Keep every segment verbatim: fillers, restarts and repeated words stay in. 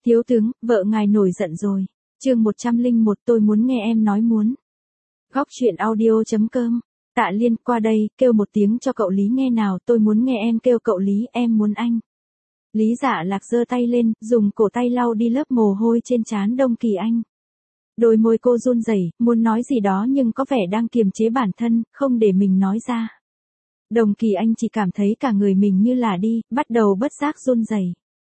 Thiếu tướng, vợ ngài nổi giận rồi. Chương một trăm lẻ một tôi muốn nghe em nói muốn. Góc truyện audio chấm com. Tạ Liên, qua đây, kêu một tiếng cho cậu Lý nghe nào, tôi muốn nghe em kêu cậu Lý, em muốn anh. Lý Dạ Lạc giơ tay lên, dùng cổ tay lau đi lớp mồ hôi trên trán Đông Kỳ Anh. Đôi môi cô run rẩy, muốn nói gì đó nhưng có vẻ đang kiềm chế bản thân, không để mình nói ra. Đồng Kỳ Anh chỉ cảm thấy cả người mình như là đi, bắt đầu bất giác run rẩy.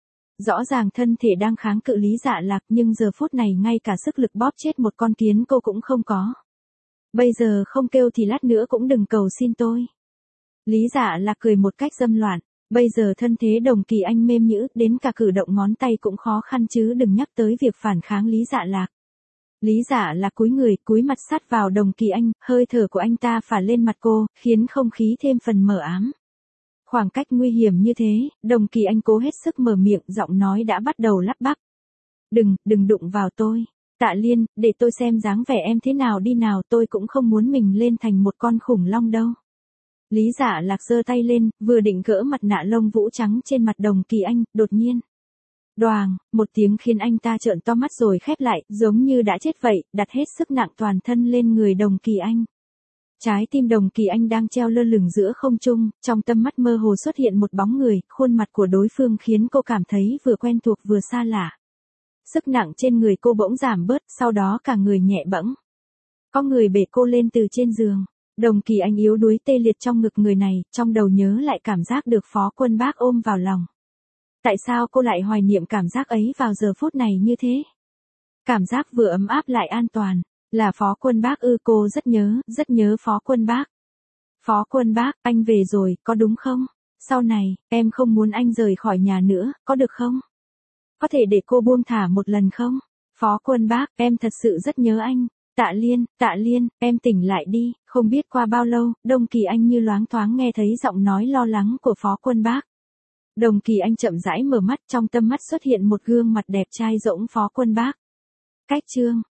Rõ ràng thân thể đang kháng cự Lý Dạ Lạc nhưng giờ phút này ngay cả sức lực bóp chết một con kiến cô cũng không có. Bây giờ không kêu thì lát nữa cũng đừng cầu xin tôi. Lý Dạ Lạc cười một cách dâm loạn. Bây giờ thân thế Đồng Kỳ Anh mềm nhũn đến cả cử động ngón tay cũng khó khăn chứ đừng nhắc tới việc phản kháng Lý Dạ Lạc. Lý Dạ Lạc cúi người, cúi mặt sát vào Đồng Kỳ Anh, hơi thở của anh ta phả lên mặt cô, khiến không khí thêm phần mờ ám. Khoảng cách nguy hiểm như thế, Đồng Kỳ Anh cố hết sức mở miệng, giọng nói đã bắt đầu lắp bắp. Đừng, đừng đụng vào tôi. Tạ Liên, để tôi xem dáng vẻ em thế nào đi nào, tôi cũng không muốn mình lên thành một con khủng long đâu. Lý Dạ Lạc giơ tay lên, vừa định gỡ mặt nạ lông vũ trắng trên mặt Đồng Kỳ Anh, đột nhiên. Đoàng, một tiếng khiến anh ta trợn to mắt rồi khép lại, giống như đã chết vậy, đặt hết sức nặng toàn thân lên người Đồng Kỳ Anh. Trái tim Đồng Kỳ Anh đang treo lơ lửng giữa không trung, trong tâm mắt mơ hồ xuất hiện một bóng người, khuôn mặt của đối phương khiến cô cảm thấy vừa quen thuộc vừa xa lạ. Sức nặng trên người cô bỗng giảm bớt, sau đó cả người nhẹ bẫng. Có người bế cô lên từ trên giường. Đồng Kỳ Anh yếu đuối tê liệt trong ngực người này, trong đầu nhớ lại cảm giác được Phó Quân Bác ôm vào lòng. Tại sao cô lại hoài niệm cảm giác ấy vào giờ phút này như thế? Cảm giác vừa ấm áp lại an toàn. Là Phó Quân Bác ư? Cô rất nhớ, rất nhớ Phó Quân Bác. Phó Quân Bác, anh về rồi, có đúng không? Sau này, em không muốn anh rời khỏi nhà nữa, có được không? Có thể để cô buông thả một lần không? Phó Quân Bác, em thật sự rất nhớ anh. Tạ Liên, Tạ Liên, em tỉnh lại đi. Không biết qua bao lâu, Đồng Kỳ Anh như loáng thoáng nghe thấy giọng nói lo lắng của Phó Quân Bác. Đồng Kỳ Anh chậm rãi mở mắt, trong tâm mắt xuất hiện một gương mặt đẹp trai rỗng Phó Quân Bác. Cách chương